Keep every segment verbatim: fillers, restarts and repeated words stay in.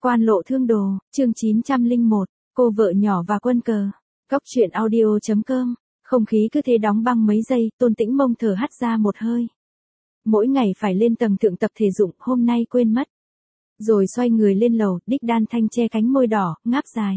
Quan lộ thương đồ, chương chín trăm lẻ một, cô vợ nhỏ và quân cờ. Góc truyện audio.com. Không khí cứ thế đóng băng mấy giây, Tôn Tĩnh Mông thở hắt ra một hơi. Mỗi ngày phải lên tầng thượng tập thể dụng, hôm nay quên mất. Rồi xoay người lên lầu, Đích Đan Thanh che cánh môi đỏ, ngáp dài.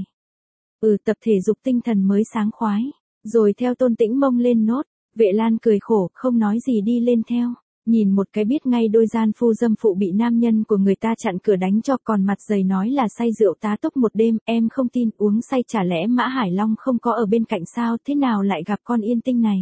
Ừ, tập thể dục tinh thần mới sáng khoái. Rồi theo Tôn Tĩnh Mông lên nốt. Vệ Lan cười khổ, không nói gì đi lên theo. Nhìn một cái biết ngay đôi gian phu dâm phụ bị nam nhân của người ta chặn cửa đánh cho, còn mặt dày nói là say rượu tá túc một đêm. Em không tin, uống say chả lẽ Mã Hải Long không có ở bên cạnh sao, thế nào lại gặp con yên tinh này.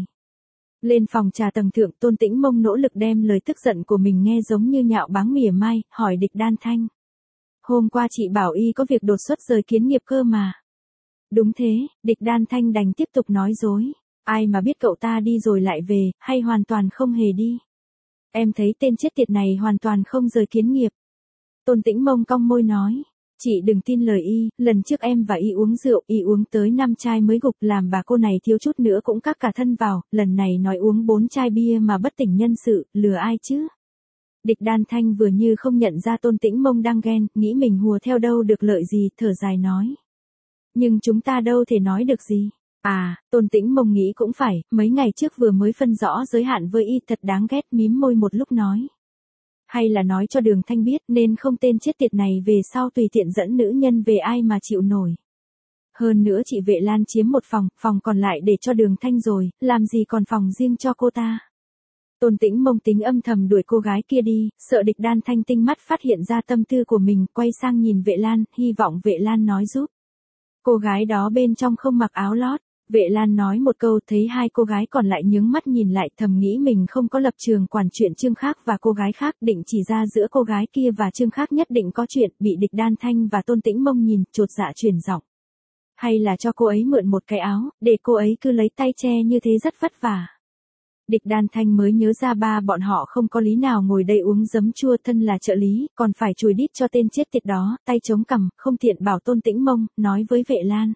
Lên phòng trà tầng thượng, Tôn Tĩnh Mông nỗ lực đem lời tức giận của mình nghe giống như nhạo báng mỉa mai, hỏi Địch Đan Thanh. Hôm qua chị bảo y có việc đột xuất rời kiến nghiệp cơ mà. Đúng thế, Địch Đan Thanh đành tiếp tục nói dối. Ai mà biết cậu ta đi rồi lại về, hay hoàn toàn không hề đi. Em thấy tên chết tiệt này hoàn toàn không rời kiến nghiệp. Tôn Tĩnh Mông cong môi nói. Chị đừng tin lời y, lần trước em và y uống rượu, y uống tới năm chai mới gục, làm bà cô này thiếu chút nữa cũng cắt cả thân vào, lần này nói uống bốn chai bia mà bất tỉnh nhân sự, lừa ai chứ. Địch Đan Thanh vừa như không nhận ra Tôn Tĩnh Mông đang ghen, nghĩ mình hùa theo đâu được lợi gì, thở dài nói. Nhưng chúng ta đâu thể nói được gì. À, Tôn Tĩnh Mông nghĩ cũng phải, mấy ngày trước vừa mới phân rõ giới hạn với y, thật đáng ghét, mím môi một lúc nói. Hay là nói cho Đường Thanh biết, nên không tên chết tiệt này về sau tùy tiện dẫn nữ nhân về, ai mà chịu nổi. Hơn nữa chị Vệ Lan chiếm một phòng, phòng còn lại để cho Đường Thanh rồi, làm gì còn phòng riêng cho cô ta. Tôn Tĩnh Mông tính âm thầm đuổi cô gái kia đi, sợ Địch Đan Thanh tinh mắt phát hiện ra tâm tư của mình, quay sang nhìn Vệ Lan, hy vọng Vệ Lan nói giúp. Cô gái đó bên trong không mặc áo lót. Vệ Lan nói một câu, thấy hai cô gái còn lại nhướng mắt nhìn lại, thầm nghĩ mình không có lập trường quản chuyện Trương Khác và cô gái khác, định chỉ ra giữa cô gái kia và Trương Khác nhất định có chuyện, bị Địch Đan Thanh và Tôn Tĩnh Mông nhìn, chột dạ chuyển giọng. Hay là cho cô ấy mượn một cái áo, để cô ấy cứ lấy tay che như thế rất vất vả. Địch Đan Thanh mới nhớ ra ba bọn họ không có lý nào ngồi đây uống giấm chua, thân là trợ lý, còn phải chùi đít cho tên chết tiệt đó, tay chống cằm, không tiện bảo Tôn Tĩnh Mông, nói với Vệ Lan.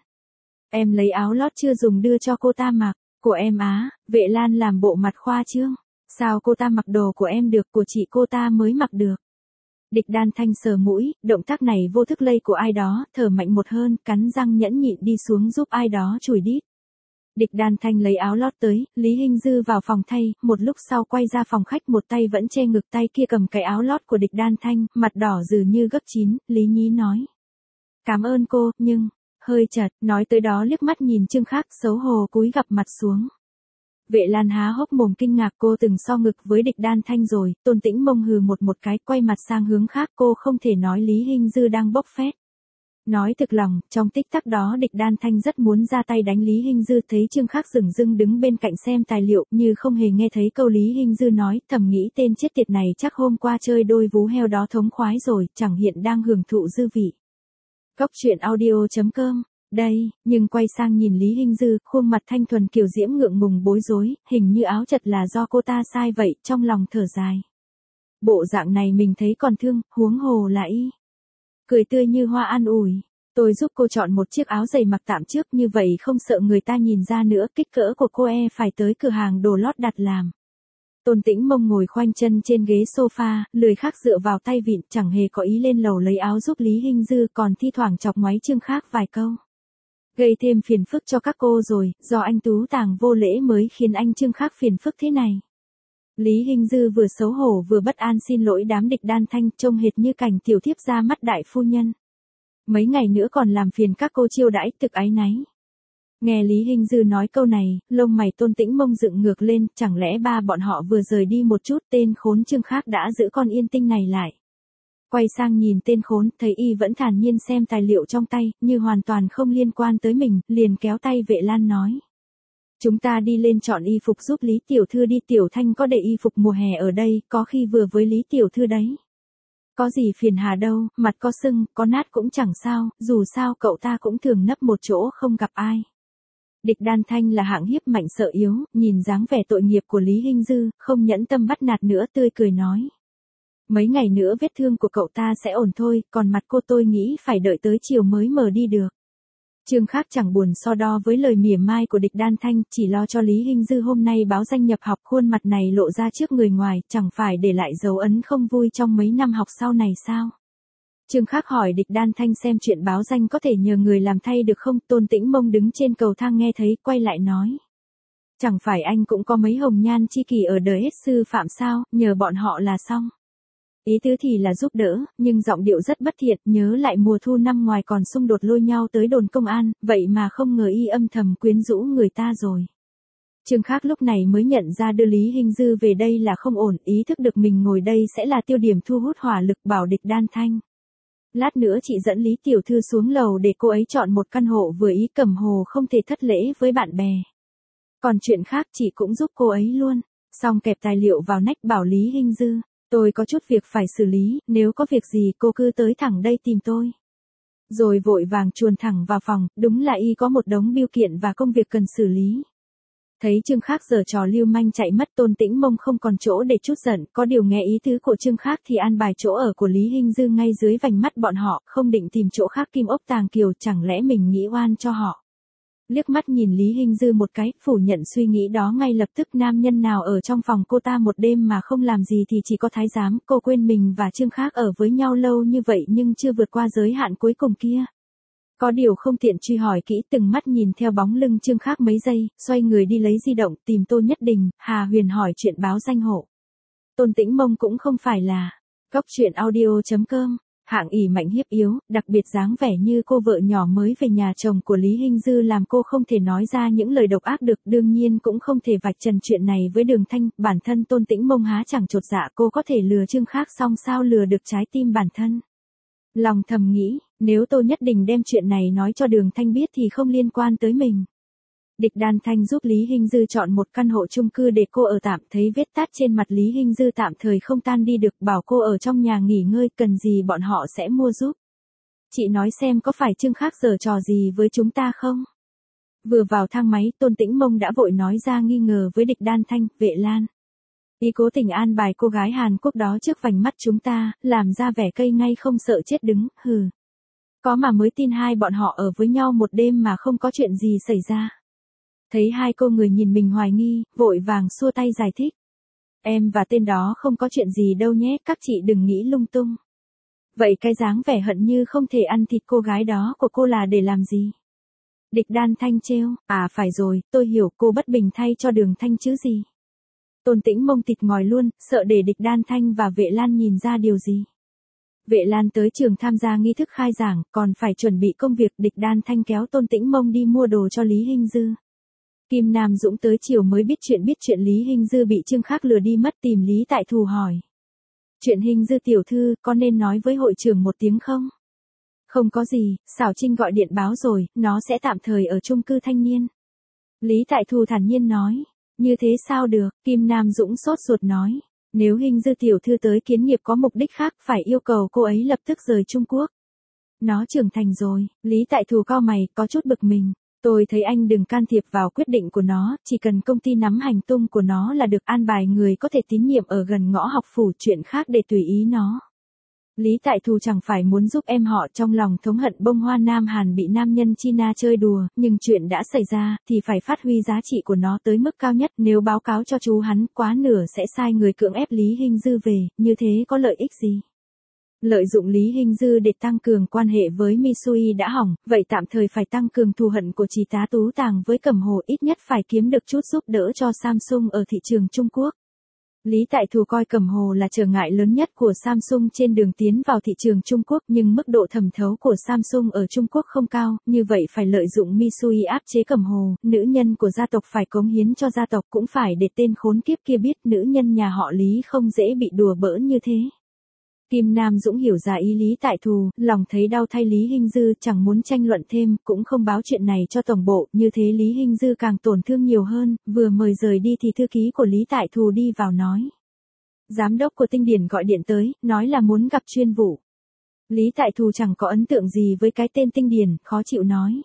Em lấy áo lót chưa dùng đưa cho cô ta mặc, của em á. Vệ Lan làm bộ mặt khoa trương. Sao cô ta mặc đồ của em được, của chị cô ta mới mặc được. Địch Đan Thanh sờ mũi, động tác này vô thức lây của ai đó, thở mạnh một hơn, cắn răng nhẫn nhịn đi xuống giúp ai đó chùi đít. Địch Đan Thanh lấy áo lót tới, Lý Hinh Dư vào phòng thay, một lúc sau quay ra phòng khách, một tay vẫn che ngực, tay kia cầm cái áo lót của Địch Đan Thanh, mặt đỏ dừ như gấp chín, Lý Nhí nói. Cảm ơn cô, nhưng... Hơi chật, nói tới đó liếc mắt nhìn Trương Khác, xấu hổ cúi gập mặt xuống. Vệ Lan há hốc mồm kinh ngạc, cô từng so ngực với Địch Đan Thanh rồi. Tôn Tĩnh Mông hừ một một cái, quay mặt sang hướng khác, cô không thể nói Lý Hinh Dư đang bốc phét. Nói thực lòng, trong tích tắc đó Địch Đan Thanh rất muốn ra tay đánh Lý Hinh Dư, thấy Trương Khác dửng dưng đứng bên cạnh xem tài liệu, như không hề nghe thấy câu Lý Hinh Dư nói, thầm nghĩ tên chết tiệt này chắc hôm qua chơi đôi vú heo đó thống khoái rồi, chẳng hiện đang hưởng thụ dư vị. Góc truyện audio.com, đây, nhưng quay sang nhìn Lý Hinh Dư, khuôn mặt thanh thuần kiều diễm ngượng ngùng bối rối, hình như áo chật là do cô ta sai vậy, trong lòng thở dài. Bộ dạng này mình thấy còn thương, huống hồ là y. Cười tươi như hoa an ủi, tôi giúp cô chọn một chiếc áo dày mặc tạm trước, như vậy không sợ người ta nhìn ra nữa, kích cỡ của cô e phải tới cửa hàng đồ lót đặt làm. Tôn Tĩnh Mông ngồi khoanh chân trên ghế sofa, lười Khác dựa vào tay vịn, chẳng hề có ý lên lầu lấy áo giúp Lý Hinh Dư, còn thi thoảng chọc ngoáy Trương Khác vài câu. Gây thêm phiền phức cho các cô rồi, do anh Tú Tàng vô lễ mới khiến anh Trương Khác phiền phức thế này. Lý Hinh Dư vừa xấu hổ vừa bất an xin lỗi đám Địch Đan Thanh, trông hệt như cảnh tiểu thiếp ra mắt đại phu nhân. Mấy ngày nữa còn làm phiền các cô chiêu đãi, thực áy náy. Nghe Lý Hinh Dư nói câu này, lông mày Tôn Tĩnh Mông dựng ngược lên, chẳng lẽ ba bọn họ vừa rời đi một chút, tên khốn Trương Khác đã giữ con yên tinh này lại. Quay sang nhìn tên khốn, thấy y vẫn thản nhiên xem tài liệu trong tay, như hoàn toàn không liên quan tới mình, liền kéo tay Vệ Lan nói. Chúng ta đi lên chọn y phục giúp Lý Tiểu Thư đi, Tiểu Thanh có để y phục mùa hè ở đây, có khi vừa với Lý Tiểu Thư đấy. Có gì phiền hà đâu, mặt có sưng, có nát cũng chẳng sao, dù sao cậu ta cũng thường nấp một chỗ không gặp ai. Địch Đan Thanh là hạng hiếp mạnh sợ yếu, nhìn dáng vẻ tội nghiệp của Lý Hinh Dư, không nhẫn tâm bắt nạt nữa, tươi cười nói. Mấy ngày nữa vết thương của cậu ta sẽ ổn thôi, còn mặt cô tôi nghĩ phải đợi tới chiều mới mở đi được. Trương Khác chẳng buồn so đo với lời mỉa mai của Địch Đan Thanh, chỉ lo cho Lý Hinh Dư hôm nay báo danh nhập học, khuôn mặt này lộ ra trước người ngoài, chẳng phải để lại dấu ấn không vui trong mấy năm học sau này sao. Trương Khắc hỏi Địch Đan Thanh xem chuyện báo danh có thể nhờ người làm thay được không, Tôn Tĩnh Mông đứng trên cầu thang nghe thấy, quay lại nói. Chẳng phải anh cũng có mấy hồng nhan chi kỷ ở đời hết sư phạm sao, nhờ bọn họ là xong. Ý tứ thì là giúp đỡ, nhưng giọng điệu rất bất thiện, nhớ lại mùa thu năm ngoài còn xung đột lôi nhau tới đồn công an, vậy mà không ngờ y âm thầm quyến rũ người ta rồi. Trương Khắc lúc này mới nhận ra đưa Lý Hinh Dư về đây là không ổn, ý thức được mình ngồi đây sẽ là tiêu điểm thu hút hỏa lực, bảo Địch Đan Thanh. Lát nữa chị dẫn Lý Tiểu Thư xuống lầu để cô ấy chọn một căn hộ vừa ý, Cẩm Hồ không thể thất lễ với bạn bè. Còn chuyện khác chị cũng giúp cô ấy luôn. Xong kẹp tài liệu vào nách bảo Lý Hinh Dư, tôi có chút việc phải xử lý, nếu có việc gì cô cứ tới thẳng đây tìm tôi. Rồi vội vàng chuồn thẳng vào phòng, đúng là y có một đống bill kiện và công việc cần xử lý. Thấy Trương Khắc giở trò lưu manh chạy mất, Tôn Tĩnh Mông không còn chỗ để trút giận, có điều nghe ý tứ của Trương Khắc thì an bài chỗ ở của Lý Hinh Dư ngay dưới vành mắt bọn họ, không định tìm chỗ khác kim ốc tàng kiều, chẳng lẽ mình nghĩ oan cho họ. Liếc mắt nhìn Lý Hinh Dư một cái, phủ nhận suy nghĩ đó ngay lập tức, nam nhân nào ở trong phòng cô ta một đêm mà không làm gì thì chỉ có thái giám, cô quên mình và Trương Khắc ở với nhau lâu như vậy nhưng chưa vượt qua giới hạn cuối cùng kia. Có điều không tiện truy hỏi kỹ, từng mắt nhìn theo bóng lưng Trương Khắc mấy giây, xoay người đi lấy di động tìm Tô Nhất Đình. Hà Huyền hỏi chuyện báo danh hộ. Tôn Tĩnh Mông cũng không phải là góc chuyện audio chấm com, hạng ỷ mạnh hiếp yếu, đặc biệt dáng vẻ như cô vợ nhỏ mới về nhà chồng của Lý Hinh Dư làm cô không thể nói ra những lời độc ác được, đương nhiên cũng không thể vạch trần chuyện này với Đường Thanh, bản thân Tôn Tĩnh Mông há chẳng chột dạ, cô có thể lừa Trương Khắc xong sao lừa được trái tim bản thân. Lòng thầm nghĩ, nếu Tô Nhất Đình đem chuyện này nói cho Đường Thanh biết thì không liên quan tới mình. Địch Đan Thanh giúp Lý Hinh Dư chọn một căn hộ chung cư để cô ở tạm, thấy vết tát trên mặt Lý Hinh Dư tạm thời không tan đi được, bảo cô ở trong nhà nghỉ ngơi, cần gì bọn họ sẽ mua giúp. Chị nói xem có phải Trương Khắc giở trò gì với chúng ta không? Vừa vào thang máy, Tôn Tĩnh Mông đã vội nói ra nghi ngờ với Địch Đan Thanh, Vệ Lan. Y cố tình an bài cô gái Hàn Quốc đó trước vành mắt chúng ta, làm ra vẻ cây ngay không sợ chết đứng, hừ. Có mà mới tin hai bọn họ ở với nhau một đêm mà không có chuyện gì xảy ra. Thấy hai cô người nhìn mình hoài nghi, vội vàng xua tay giải thích. Em và tên đó không có chuyện gì đâu nhé, các chị đừng nghĩ lung tung. Vậy cái dáng vẻ hận như không thể ăn thịt cô gái đó của cô là để làm gì? Địch Đan Thanh trêu, à phải rồi, tôi hiểu, cô bất bình thay cho Đường Thanh chứ gì. Tôn Tĩnh Mông thịt ngòi luôn, sợ để Địch Đan Thanh và Vệ Lan nhìn ra điều gì. Vệ Lan tới trường tham gia nghi thức khai giảng, còn phải chuẩn bị công việc, Địch Đan Thanh kéo Tôn Tĩnh Mông đi mua đồ cho Lý Hinh Dư. Kim Nam Dũng tới chiều mới biết chuyện biết chuyện Lý Hinh Dư bị Trương Khắc lừa đi mất, tìm Lý Tại Thù hỏi. Chuyện Hinh Dư tiểu thư, có nên nói với hội trưởng một tiếng không? Không có gì, Xảo Trinh gọi điện báo rồi, nó sẽ tạm thời ở chung cư thanh niên. Lý Tại Thù thản nhiên nói. Như thế sao được, Kim Nam Dũng sốt ruột nói. Nếu Hinh Dư tiểu thư tới kiến nghiệp có mục đích khác, phải yêu cầu cô ấy lập tức rời Trung Quốc. Nó trưởng thành rồi, Lý Tại Thù cau mày, có chút bực mình. Tôi thấy anh đừng can thiệp vào quyết định của nó, chỉ cần công ty nắm hành tung của nó là được, an bài người có thể tín nhiệm ở gần ngõ học phủ, chuyện khác để tùy ý nó. Lý Tại Thù chẳng phải muốn giúp em họ, trong lòng thống hận bông hoa Nam Hàn bị nam nhân China chơi đùa, nhưng chuyện đã xảy ra, thì phải phát huy giá trị của nó tới mức cao nhất, nếu báo cáo cho chú hắn, quá nửa sẽ sai người cưỡng ép Lý Hinh Dư về, như thế có lợi ích gì? Lợi dụng Lý Hinh Dư để tăng cường quan hệ với Misui đã hỏng, vậy tạm thời phải tăng cường thù hận của Trì tá Tú Tàng với Cẩm Hồ, ít nhất phải kiếm được chút giúp đỡ cho Samsung ở thị trường Trung Quốc. Lý Tại Thù coi Cẩm Hồ là trở ngại lớn nhất của Samsung trên đường tiến vào thị trường Trung Quốc, nhưng mức độ thẩm thấu của Samsung ở Trung Quốc không cao, như vậy phải lợi dụng Misui áp chế Cẩm Hồ, nữ nhân của gia tộc phải cống hiến cho gia tộc, cũng phải để tên khốn kiếp kia biết nữ nhân nhà họ Lý không dễ bị đùa bỡn như thế. Kim Nam Dũng hiểu ra ý Lý Tại Thù, lòng thấy đau thay Lý Hinh Dư, chẳng muốn tranh luận thêm, cũng không báo chuyện này cho tổng bộ, như thế Lý Hinh Dư càng tổn thương nhiều hơn, vừa mời rời đi thì thư ký của Lý Tại Thù đi vào nói. Giám đốc của Tinh Điển gọi điện tới, nói là muốn gặp chuyên vụ. Lý Tại Thù chẳng có ấn tượng gì với cái tên Tinh Điển, khó chịu nói.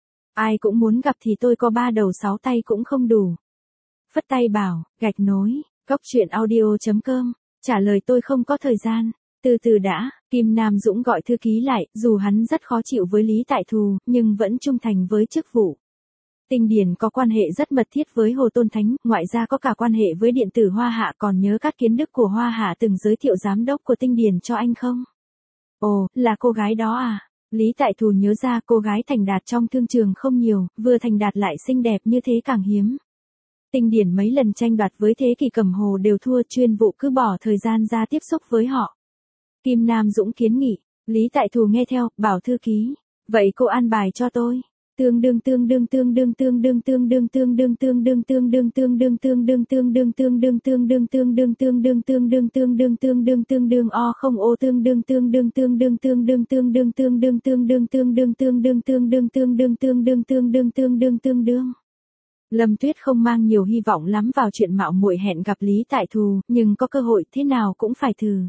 Ai cũng muốn gặp thì tôi có ba đầu sáu tay cũng không đủ. Phất tay bảo, gạch nối, góc chuyện audio chấm com, trả lời tôi không có thời gian. Từ từ đã, Kim Nam Dũng gọi thư ký lại, dù hắn rất khó chịu với Lý Tại Thù, nhưng vẫn trung thành với chức vụ. Tinh Điển có quan hệ rất mật thiết với Hồ Tôn Thánh, ngoại ra có cả quan hệ với điện tử Hoa Hạ, còn nhớ các kiến đức của Hoa Hạ từng giới thiệu giám đốc của Tinh Điển cho anh không? Ồ, là cô gái đó à? Lý Tại Thù nhớ ra cô gái thành đạt trong thương trường không nhiều, vừa thành đạt lại xinh đẹp như thế càng hiếm. Tinh Điển mấy lần tranh đoạt với Thế Kỷ Cầm Hồ đều thua, chuyên vụ cứ bỏ thời gian ra tiếp xúc với họ. Kim Nam Dũng kiến nghị, Lý Tại Thù nghe theo, bảo thư ký, vậy cô an bài cho tôi. Tương đương tương đương tương đương tương đương tương đương tương đương tương đương tương đương tương đương tương đương tương đương tương đương tương đương tương đương tương đương tương đương tương đương tương đương tương đương o không ô tương đương tương đương tương đương tương đương tương đương tương đương tương đương tương đương tương đương tương đương tương đương tương đương tương đương tương đương tương đương. Lâm Tuyết không mang nhiều hy vọng lắm vào chuyện mạo muội hẹn gặp Lý Tại Thù, nhưng có cơ hội thế nào cũng phải thử.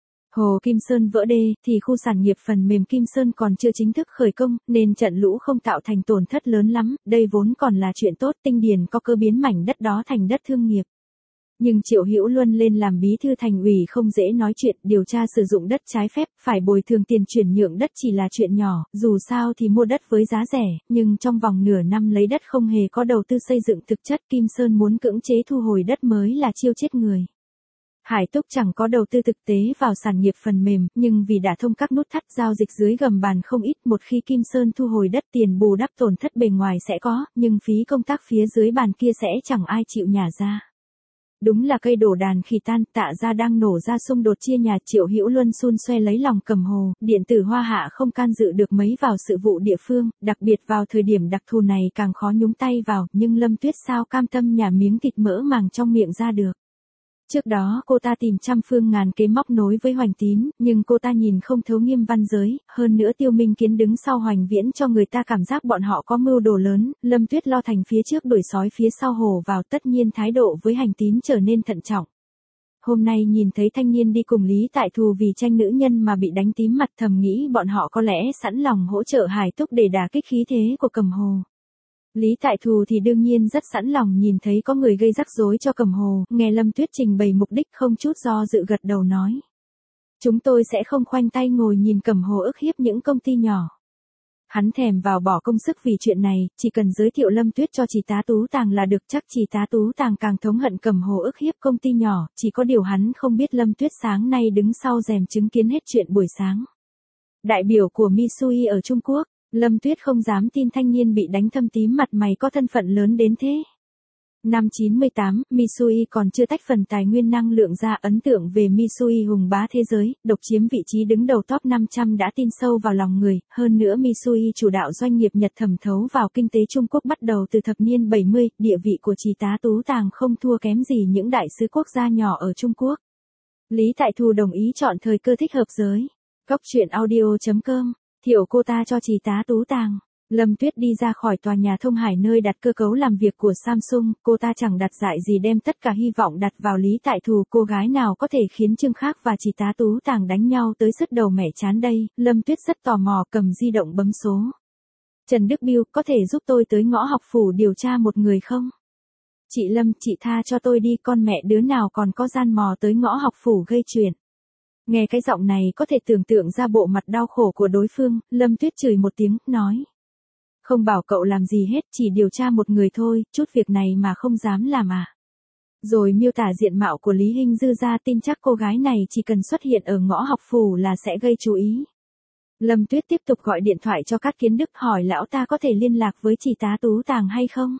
Hồ Kim Sơn vỡ đê, thì khu sản nghiệp phần mềm Kim Sơn còn chưa chính thức khởi công, nên trận lũ không tạo thành tổn thất lớn lắm, đây vốn còn là chuyện tốt, Tinh Điền có cơ biến mảnh đất đó thành đất thương nghiệp. Nhưng Triệu Hữu Luân lên làm bí thư thành ủy không dễ nói chuyện, điều tra sử dụng đất trái phép, phải bồi thường tiền chuyển nhượng đất chỉ là chuyện nhỏ, dù sao thì mua đất với giá rẻ, nhưng trong vòng nửa năm lấy đất không hề có đầu tư xây dựng thực chất, Kim Sơn muốn cưỡng chế thu hồi đất mới là chiêu chết người. Hải Túc chẳng có đầu tư thực tế vào sản nghiệp phần mềm, nhưng vì đã thông các nút thắt giao dịch dưới gầm bàn không ít, một khi Kim Sơn thu hồi đất tiền bù đắp tổn thất bề ngoài sẽ có, nhưng phí công tác phía dưới bàn kia sẽ chẳng ai chịu nhả ra. Đúng là cây đổ đàn khi tan, Tạ Gia đang nổ ra xung đột chia nhà, Triệu Hữu Luân xun xoe lấy lòng Cầm Hồ, điện tử Hoa Hạ không can dự được mấy vào sự vụ địa phương, đặc biệt vào thời điểm đặc thù này càng khó nhúng tay vào, nhưng Lâm Tuyết sao cam tâm nhả miếng thịt mỡ màng trong miệng ra được. Trước đó cô ta tìm trăm phương ngàn kế móc nối với Hoành Tín, nhưng cô ta nhìn không thấu Nghiêm Văn Giới, hơn nữa Tiêu Minh Kiến đứng sau Hoành Viễn cho người ta cảm giác bọn họ có mưu đồ lớn, Lâm Tuyết lo thành phía trước đuổi sói phía sau hổ vào, tất nhiên thái độ với Hành Tín trở nên thận trọng. Hôm nay nhìn thấy thanh niên đi cùng Lý Tại Thù vì tranh nữ nhân mà bị đánh tím mặt, thầm nghĩ bọn họ có lẽ sẵn lòng hỗ trợ Hải Túc để đả kích khí thế của Cầm Hồ. Lý Tại Thù thì đương nhiên rất sẵn lòng nhìn thấy có người gây rắc rối cho Cầm Hồ, nghe Lâm Tuyết trình bày mục đích không chút do dự gật đầu nói. Chúng tôi sẽ không khoanh tay ngồi nhìn Cầm Hồ ức hiếp những công ty nhỏ. Hắn thèm vào bỏ công sức vì chuyện này, chỉ cần giới thiệu Lâm Tuyết cho Chỉ Tá Tú Tàng là được, chắc Chỉ Tá Tú Tàng càng thống hận Cầm Hồ ức hiếp công ty nhỏ, chỉ có điều hắn không biết Lâm Tuyết sáng nay đứng sau rèm chứng kiến hết chuyện buổi sáng. Đại biểu của Mitsui ở Trung Quốc. Lâm Tuyết không dám tin thanh niên bị đánh thâm tím mặt mày có thân phận lớn đến thế. Năm chín mươi tám, Mitsui còn chưa tách phần tài nguyên năng lượng ra, ấn tượng về Mitsui hùng bá thế giới, độc chiếm vị trí đứng đầu top năm trăm đã tin sâu vào lòng người, hơn nữa Mitsui chủ đạo doanh nghiệp Nhật thẩm thấu vào kinh tế Trung Quốc bắt đầu từ thập niên bảy mươi, địa vị của Chỉ Tá Tú Tàng không thua kém gì những đại sứ quốc gia nhỏ ở Trung Quốc. Lý Tại Thù đồng ý chọn thời cơ thích hợp giới. Góc truyện audio chấm com thiệu cô ta cho Chỉ Tá Tú Tàng. Lâm Tuyết đi ra khỏi tòa nhà Thông Hải nơi đặt cơ cấu làm việc của Samsung, cô ta chẳng đặt dại gì đem tất cả hy vọng đặt vào Lý Tại Thù, cô gái nào có thể khiến Trương Khác và Chỉ Tá Tú Tàng đánh nhau tới sứt đầu mẻ chán đây, Lâm Tuyết rất tò mò cầm di động bấm số. Trần Đức Biêu, có thể giúp tôi tới Ngõ Học Phủ điều tra một người không? Chị Lâm, chị tha cho tôi đi, con mẹ đứa nào còn có gian mò tới Ngõ Học Phủ gây chuyện. Nghe cái giọng này có thể tưởng tượng ra bộ mặt đau khổ của đối phương, Lâm Tuyết chửi một tiếng, nói. Không bảo cậu làm gì hết, chỉ điều tra một người thôi, chút việc này mà không dám làm à. Rồi miêu tả diện mạo của Lý Hinh Dư ra, tin chắc cô gái này chỉ cần xuất hiện ở Ngõ Học Phủ là sẽ gây chú ý. Lâm Tuyết tiếp tục gọi điện thoại cho Cát Kiến Đức hỏi lão ta có thể liên lạc với Chỉ Tá Tú Tàng hay không.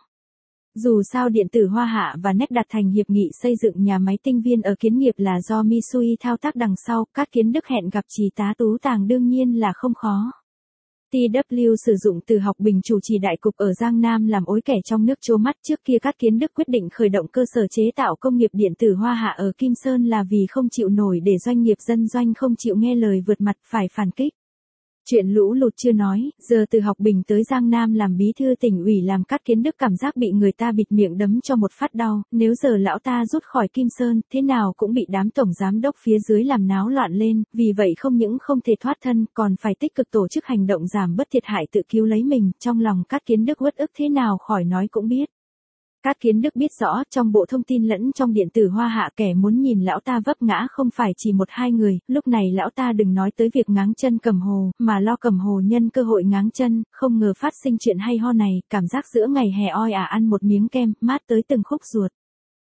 Dù sao điện tử Hoa Hạ và Nét đặt thành hiệp nghị xây dựng nhà máy tinh viên ở Kiến Nghiệp là do Mitsui thao tác đằng sau, Cát Kiến Đức hẹn gặp Chỉ Tá Tú Tàng đương nhiên là không khó. tê vê sử dụng từ học bình chủ trì đại cục ở Giang Nam làm ối kẻ trong nước trố mắt, trước kia Cát Kiến Đức quyết định khởi động cơ sở chế tạo công nghiệp điện tử Hoa Hạ ở Kim Sơn là vì không chịu nổi để doanh nghiệp dân doanh không chịu nghe lời vượt mặt phải phản kích. Chuyện lũ lụt chưa nói, giờ từ học bình tới Giang Nam làm bí thư tỉnh ủy làm Cát Kiến Đức cảm giác bị người ta bịt miệng đấm cho một phát đau, nếu giờ lão ta rút khỏi Kim Sơn, thế nào cũng bị đám tổng giám đốc phía dưới làm náo loạn lên, vì vậy không những không thể thoát thân, còn phải tích cực tổ chức hành động giảm bớt thiệt hại tự cứu lấy mình, trong lòng Cát Kiến Đức uất ức thế nào khỏi nói cũng biết. Cát Kiến Đức biết rõ, trong bộ thông tin lẫn trong điện tử Hoa Hạ kẻ muốn nhìn lão ta vấp ngã không phải chỉ một hai người, lúc này lão ta đừng nói tới việc ngáng chân Cầm Hồ, mà lo Cầm Hồ nhân cơ hội ngáng chân, không ngờ phát sinh chuyện hay ho này, cảm giác giữa ngày hè oi ả ăn một miếng kem, mát tới từng khúc ruột.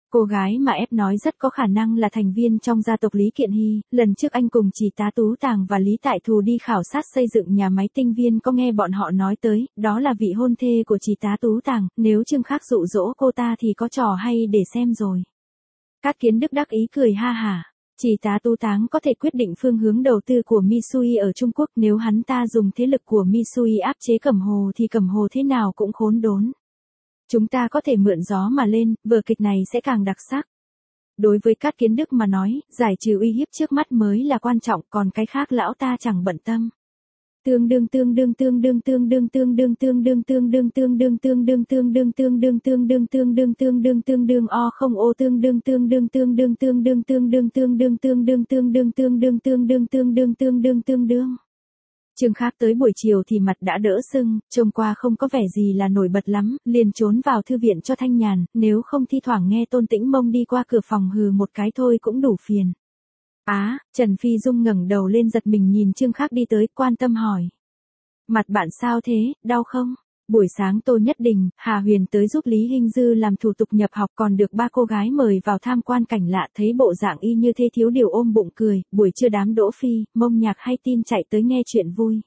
Cô gái mà ép nói rất có khả năng là thành viên trong gia tộc Lý Kiện Hy, lần trước anh cùng Chỉ Tá Tú Tàng và Lý Tại Thù đi khảo sát xây dựng nhà máy tinh viên có nghe bọn họ nói tới, đó là vị hôn thê của Chỉ Tá Tú Tàng, nếu Trương Khắc dụ dỗ cô ta thì có trò hay để xem rồi. Cát Kiến Đức đắc ý cười ha hả. Chỉ Tá Tú Táng có thể quyết định phương hướng đầu tư của Mitsui ở Trung Quốc, nếu hắn ta dùng thế lực của Mitsui áp chế Cẩm Hồ thì Cẩm Hồ thế nào cũng khốn đốn. Chúng ta có thể mượn gió mà lên, vở kịch này sẽ càng đặc sắc. Đối với Cát Kiến Đức mà nói, giải trừ uy hiếp trước mắt mới là quan trọng, còn cái khác lão ta chẳng bận tâm. Tương đương tương đương tương đương tương đương tương đương tương đương tương đương tương đương tương đương tương đương tương đương tương đương tương đương tương đương tương đương o không ô tương đương tương đương tương đương tương đương tương đương tương đương tương đương tương đương tương đương tương đương tương đương tương đương tương đương. Trương Khắc tới buổi chiều thì mặt đã đỡ sưng, trông qua không có vẻ gì là nổi bật lắm, liền trốn vào thư viện cho thanh nhàn, nếu không thi thoảng nghe Tôn Tĩnh Mông đi qua cửa phòng hừ một cái thôi cũng đủ phiền. Á, à, Trần Phi Dung ngẩng đầu lên giật mình nhìn Trương Khắc đi tới, quan tâm hỏi. Mặt bạn sao thế, đau không? Buổi sáng Tô Nhất Đình, Hà Huyền tới giúp Lý Hinh Dư làm thủ tục nhập học, còn được ba cô gái mời vào tham quan cảnh lạ, thấy bộ dạng y như thế thiếu điều ôm bụng cười, buổi trưa đám Đỗ Phi, Mông Nhạc hay tin chạy tới nghe chuyện vui.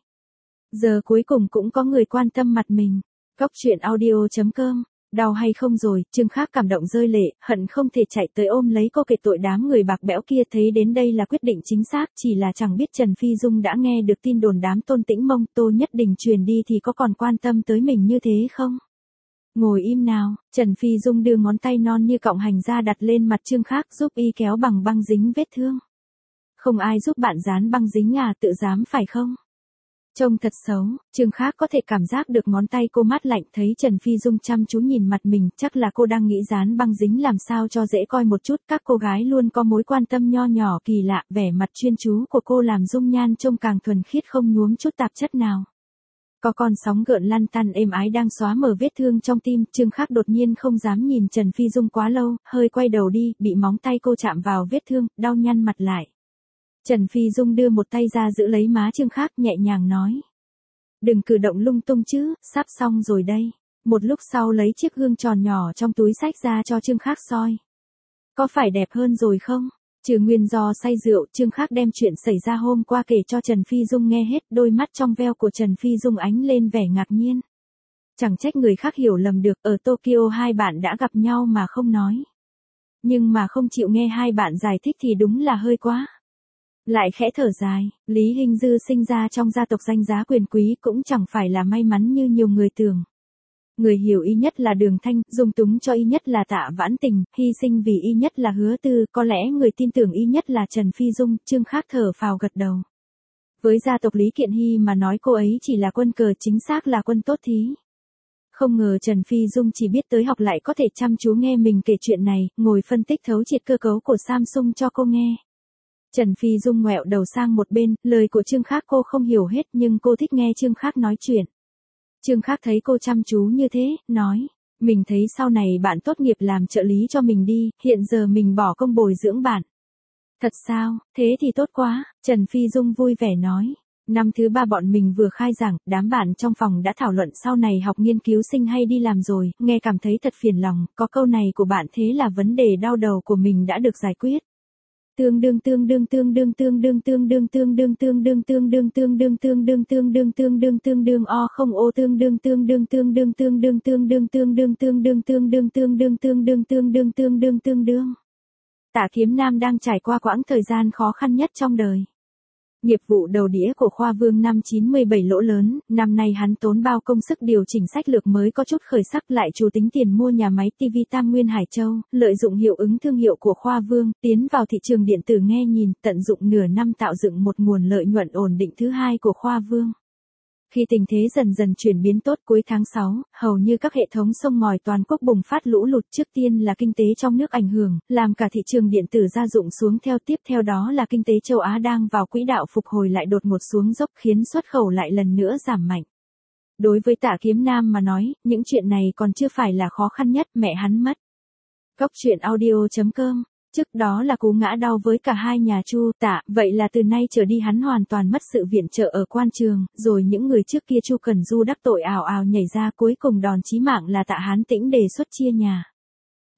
Giờ cuối cùng cũng có người quan tâm mặt mình. Cóc truyện audio chấm com. Đau hay không rồi, Trương Khắc cảm động rơi lệ, hận không thể chạy tới ôm lấy cô kể tội đám người bạc bẽo kia, thấy đến đây là quyết định chính xác, chỉ là chẳng biết Trần Phi Dung đã nghe được tin đồn đám Tôn Tĩnh Mông, Tô Nhất Đình truyền đi thì có còn quan tâm tới mình như thế không? Ngồi im nào, Trần Phi Dung đưa ngón tay non như cọng hành ra đặt lên mặt Trương Khắc giúp y kéo bằng băng dính vết thương. Không ai giúp bạn dán băng dính à, tự dám phải không? Trông thật xấu, Trương Khắc có thể cảm giác được ngón tay cô mát lạnh, thấy Trần Phi Dung chăm chú nhìn mặt mình, chắc là cô đang nghĩ dán băng dính làm sao cho dễ coi một chút, các cô gái luôn có mối quan tâm nho nhỏ kỳ lạ, vẻ mặt chuyên chú của cô làm dung nhan trông càng thuần khiết không nhuốm chút tạp chất nào. Có con sóng gợn lăn tăn êm ái đang xóa mờ vết thương trong tim, Trương Khắc đột nhiên không dám nhìn Trần Phi Dung quá lâu, hơi quay đầu đi, bị móng tay cô chạm vào vết thương, đau nhăn mặt lại. Trần Phi Dung đưa một tay ra giữ lấy má Trương Khắc nhẹ nhàng nói. Đừng cử động lung tung chứ, sắp xong rồi đây. Một lúc sau lấy chiếc gương tròn nhỏ trong túi xách ra cho Trương Khắc soi. Có phải đẹp hơn rồi không? Trừ nguyên do say rượu, Trương Khắc đem chuyện xảy ra hôm qua kể cho Trần Phi Dung nghe hết, đôi mắt trong veo của Trần Phi Dung ánh lên vẻ ngạc nhiên. Chẳng trách người khác hiểu lầm được, ở Tokyo hai bạn đã gặp nhau mà không nói. Nhưng mà không chịu nghe hai bạn giải thích thì đúng là hơi quá. Lại khẽ thở dài, Lý Hinh Dư sinh ra trong gia tộc danh giá quyền quý cũng chẳng phải là may mắn như nhiều người tưởng. Người hiểu y nhất là Đường Thanh, dung túng cho y nhất là Tạ Vãn Tình, hy sinh vì y nhất là Hứa Tư, có lẽ người tin tưởng y nhất là Trần Phi Dung, Trương Khắc thở phào gật đầu. Với gia tộc Lý Kiện Hy mà nói cô ấy chỉ là quân cờ, chính xác là quân tốt thí. Không ngờ Trần Phi Dung chỉ biết tới học lại có thể chăm chú nghe mình kể chuyện này, ngồi phân tích thấu triệt cơ cấu của Samsung cho cô nghe. Trần Phi Dung ngoẹo đầu sang một bên, lời của Trương Khắc cô không hiểu hết nhưng cô thích nghe Trương Khắc nói chuyện. Trương Khắc thấy cô chăm chú như thế, nói, mình thấy sau này bạn tốt nghiệp làm trợ lý cho mình đi, hiện giờ mình bỏ công bồi dưỡng bạn. Thật sao, thế thì tốt quá, Trần Phi Dung vui vẻ nói. Năm thứ ba bọn mình vừa khai giảng, đám bạn trong phòng đã thảo luận sau này học nghiên cứu sinh hay đi làm rồi, nghe cảm thấy thật phiền lòng, có câu này của bạn thế là vấn đề đau đầu của mình đã được giải quyết. Tương đương tương đương tương đương tương đương tương đương tương đương tương đương tương đương tương đương tương đương tương đương tương đương tương đương o không ô tương đương tương đương tương đương tương đương tương đương tương đương tương đương tương đương tương đương tương đương tương đương tương đương tương đương. Tạ Kiếm Nam đang trải qua quãng thời gian khó khăn nhất trong đời. Nghiệp vụ đầu đĩa của Khoa Vương năm chín mươi bảy lỗ lớn, năm nay hắn tốn bao công sức điều chỉnh sách lược mới có chút khởi sắc, lại chủ tính tiền mua nhà máy ti vi Tam Nguyên Hải Châu, lợi dụng hiệu ứng thương hiệu của Khoa Vương, tiến vào thị trường điện tử nghe nhìn, tận dụng nửa năm tạo dựng một nguồn lợi nhuận ổn định thứ hai của Khoa Vương. Khi tình thế dần dần chuyển biến tốt cuối tháng sáu, hầu như các hệ thống sông ngòi toàn quốc bùng phát lũ lụt, trước tiên là kinh tế trong nước ảnh hưởng, làm cả thị trường điện tử gia dụng xuống theo, tiếp theo đó là kinh tế châu Á đang vào quỹ đạo phục hồi lại đột ngột xuống dốc, khiến xuất khẩu lại lần nữa giảm mạnh. Đối với Tạ Kiếm Nam mà nói, những chuyện này còn chưa phải là khó khăn nhất, mẹ hắn mất. Cóc truyện audio chấm com. Trước đó là cú ngã đau với cả hai nhà Chu, Tạ, vậy là từ nay trở đi hắn hoàn toàn mất sự viện trợ ở quan trường, rồi những người trước kia Chu Cần Du đắc tội ào ào nhảy ra, cuối cùng đòn chí mạng là Tạ Hán Tĩnh đề xuất chia nhà.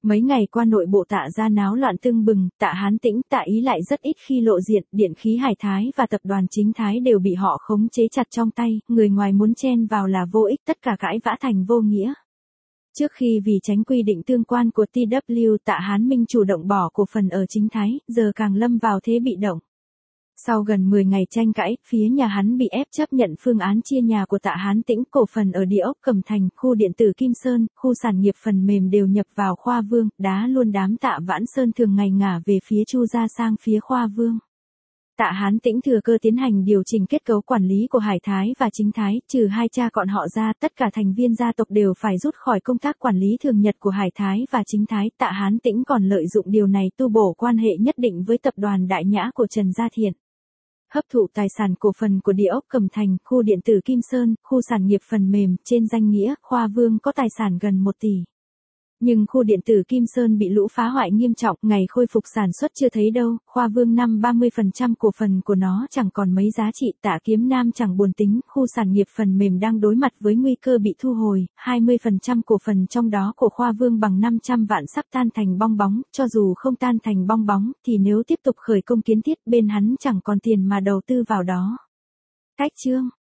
Mấy ngày qua nội bộ Tạ gia náo loạn tưng bừng, Tạ Hán Tĩnh, Tạ Ý lại rất ít khi lộ diện, Điện khí Hải Thái và tập đoàn Chính Thái đều bị họ khống chế chặt trong tay, người ngoài muốn chen vào là vô ích, tất cả cãi vã thành vô nghĩa. Trước khi vì tránh quy định tương quan của tê vê kép, Tạ Hán Minh chủ động bỏ cổ phần ở Chính Thái, giờ càng lâm vào thế bị động. Sau gần mười ngày tranh cãi, phía nhà hắn bị ép chấp nhận phương án chia nhà của Tạ Hán Tĩnh, cổ phần ở địa ốc Cẩm Thành, khu điện tử Kim Sơn, khu sản nghiệp phần mềm đều nhập vào Khoa Vương, đá luôn đám Tạ Vãn Sơn thường ngày ngả về phía Chu gia sang phía Khoa Vương. Tạ Hán Tĩnh thừa cơ tiến hành điều chỉnh kết cấu quản lý của Hải Thái và Chính Thái, trừ hai cha con họ ra, tất cả thành viên gia tộc đều phải rút khỏi công tác quản lý thường nhật của Hải Thái và Chính Thái. Tạ Hán Tĩnh còn lợi dụng điều này tu bổ quan hệ nhất định với tập đoàn Đại Nhã của Trần Gia Thiện. Hấp thụ tài sản cổ phần của địa ốc Cẩm Thành, khu điện tử Kim Sơn, khu sản nghiệp phần mềm, trên danh nghĩa, Khoa Vương có tài sản gần một tỷ. Nhưng khu điện tử Kim Sơn bị lũ phá hoại nghiêm trọng, ngày khôi phục sản xuất chưa thấy đâu, Khoa Vương năm ba mươi phần trăm cổ phần của nó chẳng còn mấy giá trị, Tạ Kiếm Nam chẳng buồn tính, khu sản nghiệp phần mềm đang đối mặt với nguy cơ bị thu hồi, hai mươi phần trăm cổ phần trong đó của Khoa Vương bằng năm trăm vạn sắp tan thành bong bóng, cho dù không tan thành bong bóng, thì nếu tiếp tục khởi công kiến thiết bên hắn chẳng còn tiền mà đầu tư vào đó. Cách chương